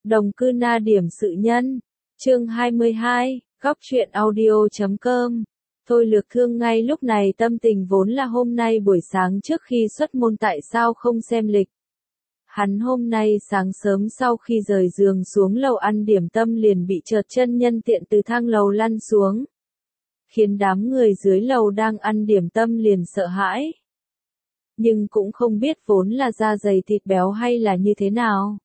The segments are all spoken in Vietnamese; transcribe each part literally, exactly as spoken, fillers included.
Đồng cư na điểm sự nhân. Chương hai mươi hai, góc truyện audio chấm com. Thôi Lược Thương ngay lúc này tâm tình vốn là hôm nay buổi sáng trước khi xuất môn tại sao không xem lịch. Hắn hôm nay sáng sớm sau khi rời giường xuống lầu ăn điểm tâm liền bị trượt chân nhân tiện từ thang lầu lăn xuống. Khiến đám người dưới lầu đang ăn điểm tâm liền sợ hãi. Nhưng cũng không biết vốn là da dày thịt béo hay là như thế nào.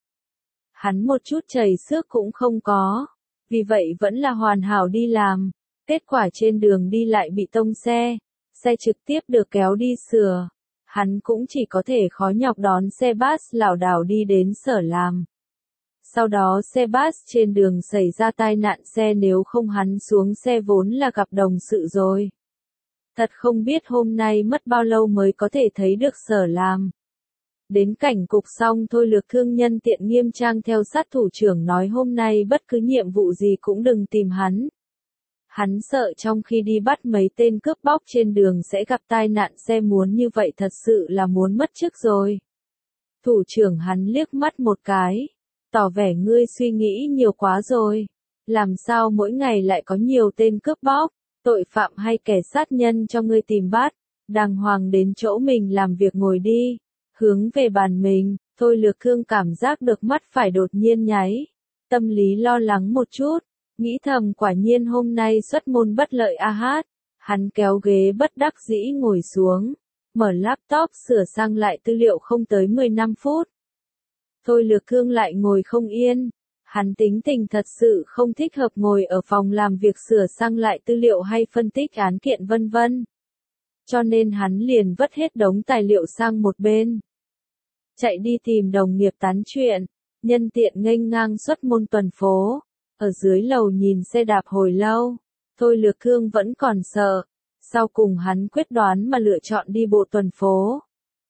Hắn một chút chảy xước cũng không có, vì vậy vẫn là hoàn hảo đi làm. Kết quả trên đường đi lại bị tông xe, xe trực tiếp được kéo đi sửa. Hắn cũng chỉ có thể khó nhọc đón xe bus lảo đảo đi đến sở làm. Sau đó xe bus trên đường xảy ra tai nạn xe, nếu không hắn xuống xe vốn là gặp đồng sự rồi. Thật không biết hôm nay mất bao lâu mới có thể thấy được sở làm. Đến cảnh cục xong Thôi Lược Thương nhân tiện nghiêm trang theo sát thủ trưởng nói hôm nay bất cứ nhiệm vụ gì cũng đừng tìm hắn. Hắn sợ trong khi đi bắt mấy tên cướp bóc trên đường sẽ gặp tai nạn xe, muốn như vậy thật sự là muốn mất chức rồi. Thủ trưởng hắn liếc mắt một cái, tỏ vẻ ngươi suy nghĩ nhiều quá rồi. Làm sao mỗi ngày lại có nhiều tên cướp bóc, tội phạm hay kẻ sát nhân cho ngươi tìm bắt, đàng hoàng đến chỗ mình làm việc ngồi đi. Hướng về bàn mình, Thôi Lược Thương cảm giác được mắt phải đột nhiên nháy. Tâm lý lo lắng một chút, nghĩ thầm quả nhiên hôm nay xuất môn bất lợi a hát. Hắn kéo ghế bất đắc dĩ ngồi xuống, mở laptop sửa sang lại tư liệu không tới mười lăm phút. Thôi Lược Thương lại ngồi không yên. Hắn tính tình thật sự không thích hợp ngồi ở phòng làm việc sửa sang lại tư liệu hay phân tích án kiện vân vân. Cho nên hắn liền vứt hết đống tài liệu sang một bên. Chạy đi tìm đồng nghiệp tán chuyện, nhân tiện nghênh ngang xuất môn tuần phố. Ở dưới lầu nhìn xe đạp hồi lâu, Thôi Lược Thương vẫn còn sợ. Sau cùng hắn quyết đoán mà lựa chọn đi bộ tuần phố.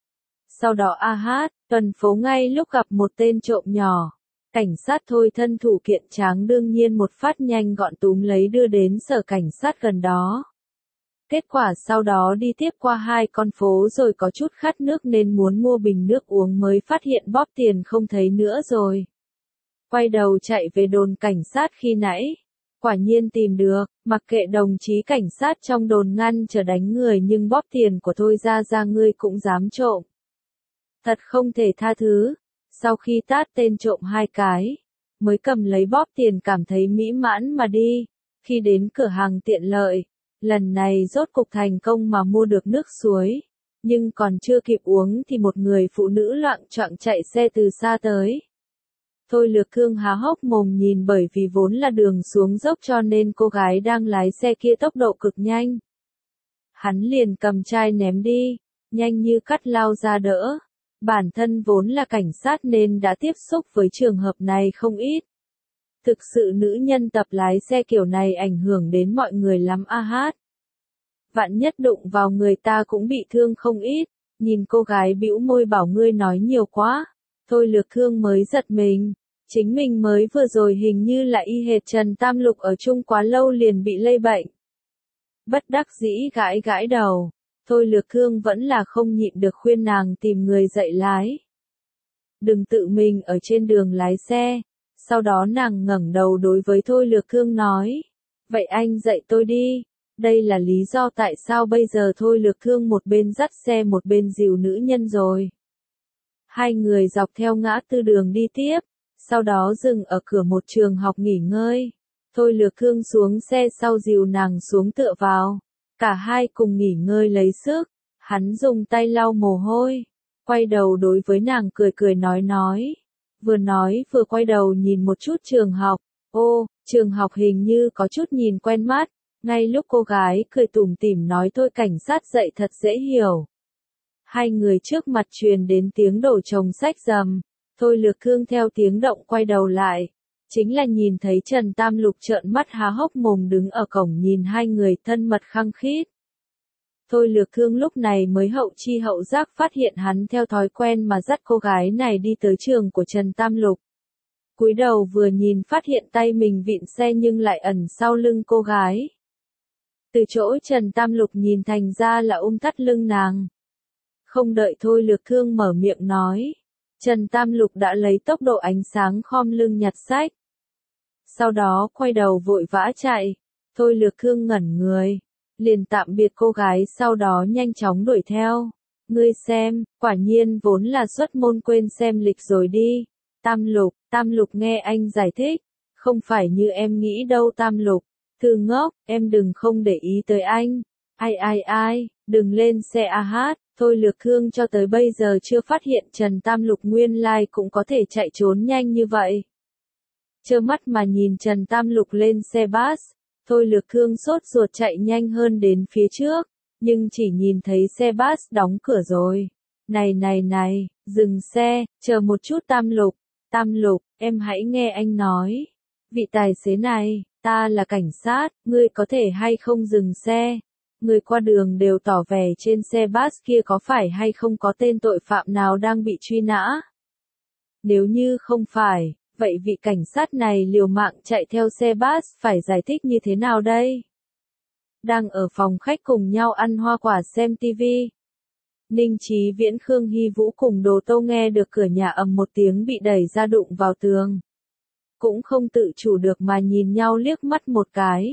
Sau đó a hát, tuần phố ngay lúc gặp một tên trộm nhỏ. Cảnh sát Thôi thân thủ kiện tráng đương nhiên một phát nhanh gọn túm lấy đưa đến sở cảnh sát gần đó. Kết quả sau đó đi tiếp qua hai con phố rồi có chút khát nước nên muốn mua bình nước uống mới phát hiện bóp tiền không thấy nữa rồi. Quay đầu chạy về đồn cảnh sát khi nãy. Quả nhiên tìm được, mặc kệ đồng chí cảnh sát trong đồn ngăn chờ đánh người nhưng bóp tiền của Thôi ra ra ngươi cũng dám trộm. Thật không thể tha thứ. Sau khi tát tên trộm hai cái, mới cầm lấy bóp tiền cảm thấy mỹ mãn mà đi. Khi đến cửa hàng tiện lợi, lần này rốt cục thành công mà mua được nước suối. Nhưng còn chưa kịp uống thì một người phụ nữ loạng choạng chạy xe từ xa tới. Thôi Lược Thương há hốc mồm nhìn, bởi vì vốn là đường xuống dốc cho nên cô gái đang lái xe kia tốc độ cực nhanh. Hắn liền cầm chai ném đi, nhanh như cắt lao ra đỡ. Bản thân vốn là cảnh sát nên đã tiếp xúc với trường hợp này không ít. Thực sự nữ nhân tập lái xe kiểu này ảnh hưởng đến mọi người lắm a hát. Vạn nhất đụng vào người ta cũng bị thương không ít. Nhìn cô gái bĩu môi bảo ngươi nói nhiều quá. Thôi Lược Thương mới giật mình. Chính mình mới vừa rồi hình như là y hệt Trần Tam Lục ở chung quá lâu liền bị lây bệnh. Bất đắc dĩ gãi gãi đầu. Thôi Lược Thương vẫn là không nhịn được khuyên nàng tìm người dạy lái. Đừng tự mình ở trên đường lái xe. Sau đó nàng ngẩng đầu đối với Thôi Lược Thương nói. Vậy anh dạy tôi đi. Đây là lý do tại sao bây giờ Thôi Lược Thương một bên dắt xe một bên dìu nữ nhân rồi. Hai người dọc theo ngã tư đường đi tiếp. Sau đó dừng ở cửa một trường học nghỉ ngơi. Thôi Lược Thương xuống xe sau dìu nàng xuống tựa vào. Cả hai cùng nghỉ ngơi lấy sức. Hắn dùng tay lau mồ hôi. Quay đầu đối với nàng cười cười nói nói. Vừa nói vừa quay đầu nhìn một chút trường học. Ô, trường học hình như có chút nhìn quen mắt. Ngay lúc cô gái cười tủm tỉm nói Thôi cảnh sát dạy thật dễ hiểu. Hai người trước mặt truyền đến tiếng đổ chồng sách rầm. Thôi Lược Thương theo tiếng động quay đầu lại. Chính là nhìn thấy Trần Tam Lục trợn mắt há hốc mồm đứng ở cổng nhìn hai người thân mật khăng khít. Thôi Lược Thương lúc này mới hậu chi hậu giác phát hiện hắn theo thói quen mà dắt cô gái này đi tới trường của Trần Tam Lục. Cúi đầu vừa nhìn phát hiện tay mình vịn xe nhưng lại ẩn sau lưng cô gái. Từ chỗ Trần Tam Lục nhìn thành ra là ôm thắt lưng nàng. Không đợi Thôi Lược Thương mở miệng nói. Trần Tam Lục đã lấy tốc độ ánh sáng khom lưng nhặt sách. Sau đó quay đầu vội vã chạy. Thôi Lược Khương ngẩn người. Liền tạm biệt cô gái sau đó nhanh chóng đuổi theo. Ngươi xem, quả nhiên vốn là xuất môn quên xem lịch rồi đi. Tam Lục, Tam Lục nghe anh giải thích. Không phải như em nghĩ đâu Tam Lục. Thư ngốc, em đừng không để ý tới anh. Ai ai ai, đừng lên xe a hát. Thôi Lược Khương cho tới bây giờ chưa phát hiện Trần Tam Lục nguyên lai cũng có thể chạy trốn nhanh như vậy. Trơ mắt mà nhìn Trần Tam Lục lên xe bus. Thôi Lược Khương sốt ruột chạy nhanh hơn đến phía trước. Nhưng chỉ nhìn thấy xe bus đóng cửa rồi. Này này này, dừng xe, chờ một chút Tam Lục. Tam Lục, em hãy nghe anh nói. Vị tài xế này, ta là cảnh sát, ngươi có thể hay không dừng xe? Người qua đường đều tỏ vẻ trên xe bus kia có phải hay không có tên tội phạm nào đang bị truy nã? Nếu như không phải, vậy vị cảnh sát này liều mạng chạy theo xe bus phải giải thích như thế nào đây? Đang ở phòng khách cùng nhau ăn hoa quả xem tivi. Ninh Chí Viễn Khương Hy Vũ cùng Đồ Tô nghe được cửa nhà ầm một tiếng bị đẩy ra đụng vào tường. Cũng không tự chủ được mà nhìn nhau liếc mắt một cái.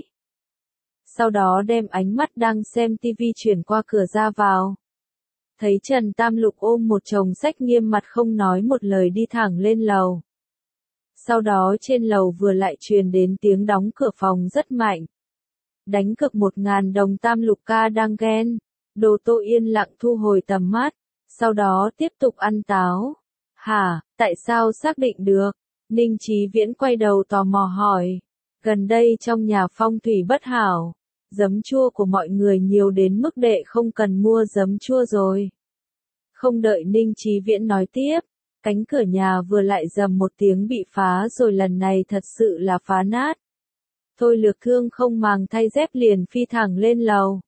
Sau đó đem ánh mắt đang xem tivi chuyển qua cửa ra vào. Thấy Trần Tam Lục ôm một chồng sách nghiêm mặt không nói một lời đi thẳng lên lầu. Sau đó trên lầu vừa lại truyền đến tiếng đóng cửa phòng rất mạnh. Đánh cược một ngàn đồng Tam Lục ca đang ghen. Đồ Tô yên lặng thu hồi tầm mắt. Sau đó tiếp tục ăn táo. Hả, tại sao xác định được? Ninh Chí Viễn quay đầu tò mò hỏi. Gần đây trong nhà phong thủy bất hảo. Giấm chua của mọi người nhiều đến mức đệ không cần mua giấm chua rồi. Không đợi Ninh Chí Viễn nói tiếp. Cánh cửa nhà vừa lại rầm một tiếng bị phá rồi lần này thật sự là phá nát. Thôi Lược Khương không màng thay dép liền phi thẳng lên lầu.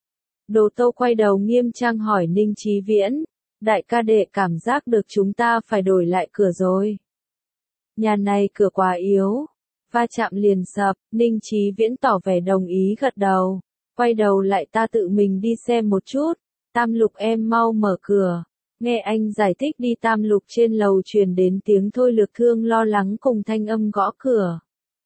Đồ Tô quay đầu nghiêm trang hỏi Ninh Chí Viễn. Đại ca đệ cảm giác được chúng ta phải đổi lại cửa rồi. Nhà này cửa quá yếu. Va chạm liền sập, Ninh Chí Viễn tỏ vẻ đồng ý gật đầu. Quay đầu lại ta tự mình đi xem một chút. Tam Lục em mau mở cửa. Nghe anh giải thích đi Tam Lục trên lầu truyền đến tiếng Thôi Lược Khương lo lắng cùng thanh âm gõ cửa.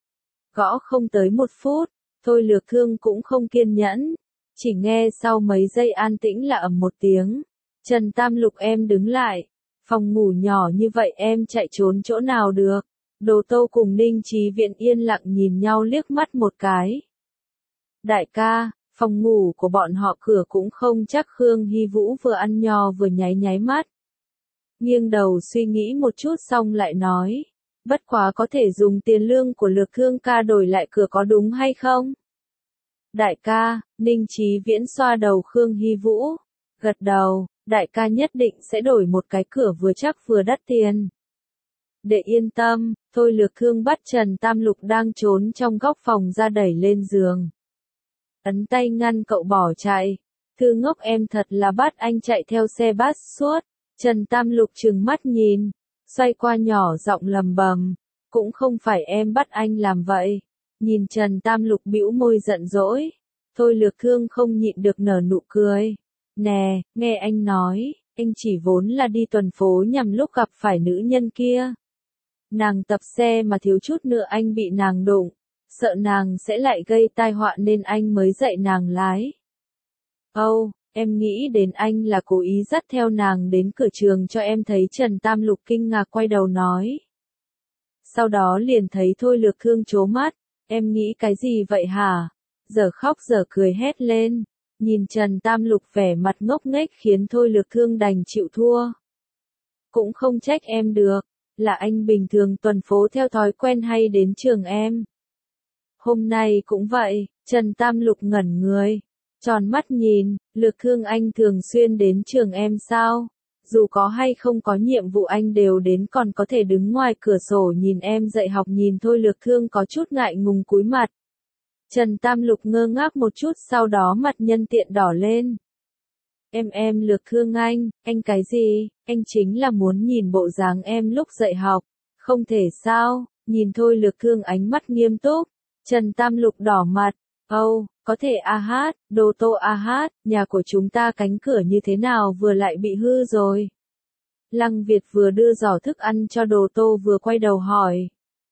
Gõ không tới một phút, Thôi Lược Khương cũng không kiên nhẫn. Chỉ nghe sau mấy giây an tĩnh là ầm một tiếng. Trần Tam Lục em đứng lại. Phòng ngủ nhỏ như vậy em chạy trốn chỗ nào được. Đồ Tô cùng Ninh Chí Viễn yên lặng nhìn nhau liếc mắt một cái. Đại ca, phòng ngủ của bọn họ cửa cũng không chắc. Khương Hy Vũ vừa ăn nho vừa nháy nháy mắt. Nghiêng đầu suy nghĩ một chút xong lại nói. Bất quá có thể dùng tiền lương của Lược Khương ca đổi lại cửa có đúng hay không? Đại ca, Ninh Chí Viễn xoa đầu Khương Hy Vũ. Gật đầu, đại ca nhất định sẽ đổi một cái cửa vừa chắc vừa đắt tiền. Để yên tâm, Thôi Lược Khương bắt Trần Tam Lục đang trốn trong góc phòng ra đẩy lên giường. Ấn tay ngăn cậu bỏ chạy. Thư ngốc em thật là bắt anh chạy theo xe bus suốt. Trần Tam Lục trừng mắt nhìn. Xoay qua nhỏ giọng lầm bầm. Cũng không phải em bắt anh làm vậy. Nhìn Trần Tam Lục bĩu môi giận dỗi. Thôi Lược Khương không nhịn được nở nụ cười. Nè, nghe anh nói, anh chỉ vốn là đi tuần phố nhằm lúc gặp phải nữ nhân kia. Nàng tập xe mà thiếu chút nữa anh bị nàng đụng. Sợ nàng sẽ lại gây tai họa nên anh mới dạy nàng lái. Âu, oh, em nghĩ đến anh là cố ý dắt theo nàng đến cửa trường cho em thấy. Trần Tam Lục kinh ngạc quay đầu nói. Sau đó liền thấy Thôi Lược Khương trố mắt. Em nghĩ cái gì vậy hả? Giờ khóc giờ cười hét lên. Nhìn Trần Tam Lục vẻ mặt ngốc nghếch khiến Thôi Lược Khương đành chịu thua. Cũng không trách em được. Là anh bình thường tuần phố theo thói quen hay đến trường em. Hôm nay cũng vậy. Trần Tam Lục ngẩn người. Tròn mắt nhìn. Lược Khương anh thường xuyên đến trường em sao? Dù có hay không có nhiệm vụ anh đều đến, còn có thể đứng ngoài cửa sổ nhìn em dạy học. Nhìn Thôi Lược Khương có chút ngại ngùng cúi mặt. Trần Tam Lục ngơ ngác một chút sau đó mặt nhân tiện đỏ lên. Em em Lược Khương anh, anh cái gì? Anh chính là muốn nhìn bộ dáng em lúc dạy học. Không thể sao? Nhìn Thôi Lược Khương ánh mắt nghiêm túc. Trần Tam Lục đỏ mặt. Âu, oh, có thể a hát, Đồ Tô a hát, nhà của chúng ta cánh cửa như thế nào vừa lại bị hư rồi. Lăng Việt vừa đưa giỏ thức ăn cho Đồ Tô vừa quay đầu hỏi.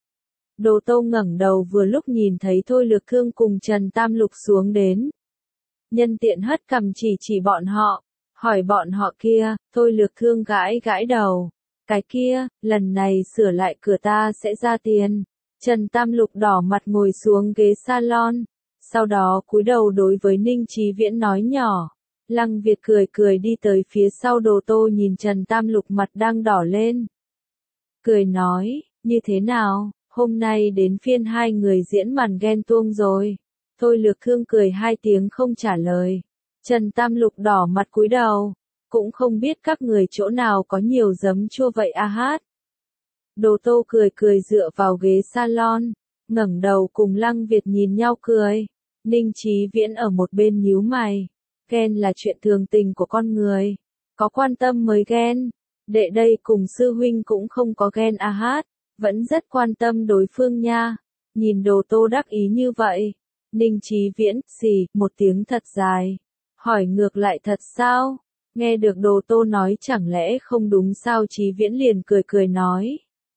Đồ Tô ngẩng đầu vừa lúc nhìn thấy Thôi Lược Thương cùng Trần Tam Lục xuống đến. Nhân tiện hất cằm chỉ chỉ bọn họ, hỏi bọn họ kia, Thôi Lược Thương gãi gãi đầu. Cái kia, lần này sửa lại cửa ta sẽ ra tiền. Trần Tam Lục đỏ mặt ngồi xuống ghế salon, sau đó cúi đầu đối với Ninh Chí Viễn nói nhỏ. Lăng Việt cười cười đi tới phía sau Đồ Tô nhìn Trần Tam Lục mặt đang đỏ lên. Cười nói, như thế nào, hôm nay đến phiên hai người diễn màn ghen tuông rồi. Thôi Lược Thương cười hai tiếng không trả lời. Trần Tam Lục đỏ mặt cúi đầu, cũng không biết các người chỗ nào có nhiều giấm chua vậy a hát. Đồ Tô cười cười dựa vào ghế salon, ngẩng đầu cùng Lăng Việt nhìn nhau cười. Ninh Chí Viễn ở một bên nhíu mày. Ghen là chuyện thường tình của con người, có quan tâm mới ghen. Đệ đây cùng sư huynh cũng không có ghen a hát, vẫn rất quan tâm đối phương nha. Nhìn Đồ Tô đắc ý như vậy, Ninh Chí Viễn xì một tiếng thật dài, hỏi ngược lại thật sao? Nghe được Đồ Tô nói chẳng lẽ không đúng sao? Chí Viễn liền cười cười nói.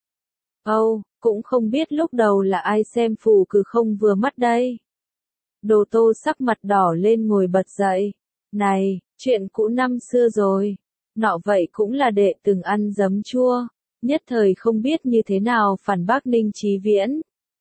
Âu, oh, cũng không biết lúc đầu là ai xem phù cử không vừa mắt đây. Đồ Tô sắc mặt đỏ lên ngồi bật dậy. Này, chuyện cũ năm xưa rồi. Nọ vậy cũng là đệ từng ăn giấm chua. Nhất thời không biết như thế nào phản bác Ninh Chí Viễn.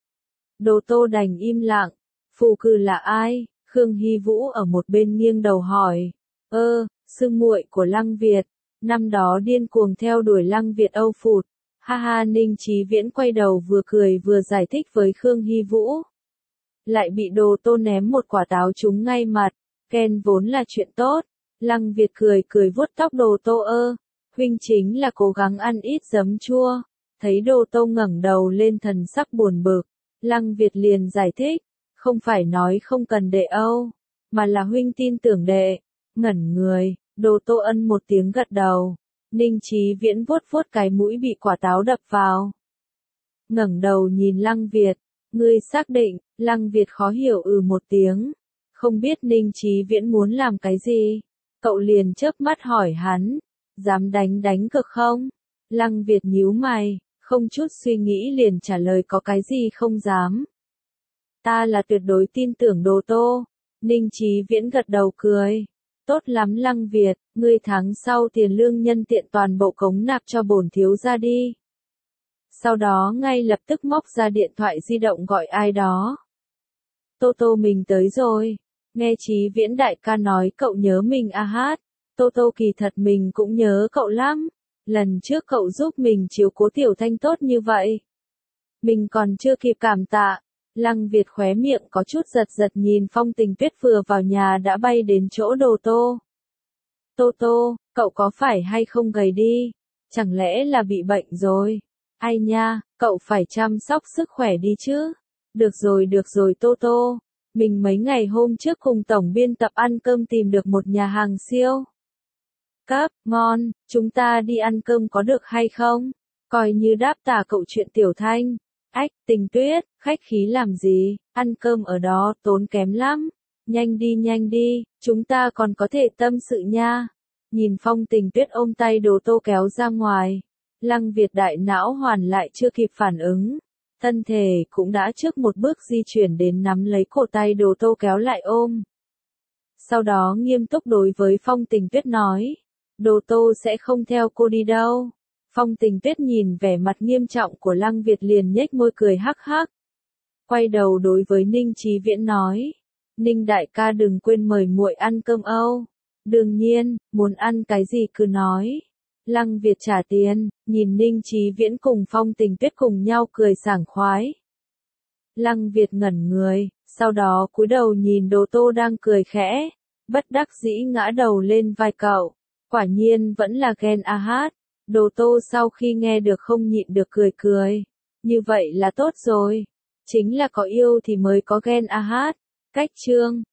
Đồ Tô đành im lặng. Phù cử là ai? Khương Hy Vũ ở một bên nghiêng đầu hỏi. Ơ, sư muội của Lăng Việt. Năm đó điên cuồng theo đuổi Lăng Việt Âu phụt. Ha ha, Ninh Chí Viễn quay đầu vừa cười vừa giải thích với Khương Hy Vũ. Lại bị Đồ Tô ném một quả táo trúng ngay mặt. Ghen vốn là chuyện tốt. Lăng Việt cười cười vuốt tóc Đồ Tô. Ơ, huynh chính là cố gắng ăn ít giấm chua. Thấy Đồ Tô ngẩng đầu lên thần sắc buồn bực, Lăng Việt liền giải thích. Không phải nói không cần đệ Âu, mà là huynh tin tưởng đệ. Ngẩn người, Đồ Tô ân một tiếng gật đầu. Ninh Chí Viễn vuốt vuốt cái mũi bị quả táo đập vào. Ngẩng đầu nhìn Lăng Việt. Ngươi xác định? Lăng Việt khó hiểu ừ một tiếng. Không biết Ninh Chí Viễn muốn làm cái gì? Cậu liền chớp mắt hỏi hắn. Dám đánh đánh cực không? Lăng Việt nhíu mày, không chút suy nghĩ liền trả lời có cái gì không dám. Ta là tuyệt đối tin tưởng Đồ Tô. Ninh Chí Viễn gật đầu cười. Tốt lắm Lăng Việt, ngươi tháng sau tiền lương nhân tiện toàn bộ cống nạp cho bổn thiếu gia đi. Sau đó ngay lập tức móc ra điện thoại di động gọi ai đó. Tô Tô mình tới rồi. Nghe Chí Viễn đại ca nói cậu nhớ mình a hát. Tô Tô kỳ thật mình cũng nhớ cậu lắm. Lần trước cậu giúp mình chiếu cố Tiểu Thanh tốt như vậy. Mình còn chưa kịp cảm tạ. Lăng Việt khóe miệng có chút giật giật nhìn Phong Tình Tuyết vừa vào nhà đã bay đến chỗ Đồ Tô. Tô Tô, cậu có phải hay không gầy đi? Chẳng lẽ là bị bệnh rồi? Ai nha, cậu phải chăm sóc sức khỏe đi chứ. Được rồi được rồi Tô Tô. Mình mấy ngày hôm trước cùng tổng biên tập ăn cơm tìm được một nhà hàng siêu cấp, ngon, chúng ta đi ăn cơm có được hay không? Coi như đáp tả cậu chuyện Tiểu Thanh. Ách, Tình Tuyết, khách khí làm gì, ăn cơm ở đó tốn kém lắm. Nhanh đi nhanh đi, chúng ta còn có thể tâm sự nha. Nhìn Phong Tình Tuyết ôm tay Đồ Tô kéo ra ngoài. Lăng Việt đại não hoàn lại chưa kịp phản ứng. Thân thể cũng đã trước một bước di chuyển đến nắm lấy cổ tay Đồ Tô kéo lại ôm. Sau đó nghiêm túc đối với Phong Tình Tuyết nói. Đồ Tô sẽ không theo cô đi đâu. Phong Tình Tuyết nhìn vẻ mặt nghiêm trọng của Lăng Việt liền nhếch môi cười hắc hắc. Quay đầu đối với Ninh Chí Viễn nói. Ninh đại ca đừng quên mời muội ăn cơm Âu. Đương nhiên, muốn ăn cái gì cứ nói. Lăng Việt trả tiền, nhìn Ninh Chí Viễn cùng Phong Tình Tuyết cùng nhau cười sảng khoái. Lăng Việt ngẩn người, sau đó cúi đầu nhìn Đồ Tô đang cười khẽ. Bất đắc dĩ ngã đầu lên vai cậu. Quả nhiên vẫn là ghen a hát. Đồ Tô sau khi nghe được không nhịn được cười cười. Như vậy là tốt rồi. Chính là có yêu thì mới có ghen a hát. Cách chương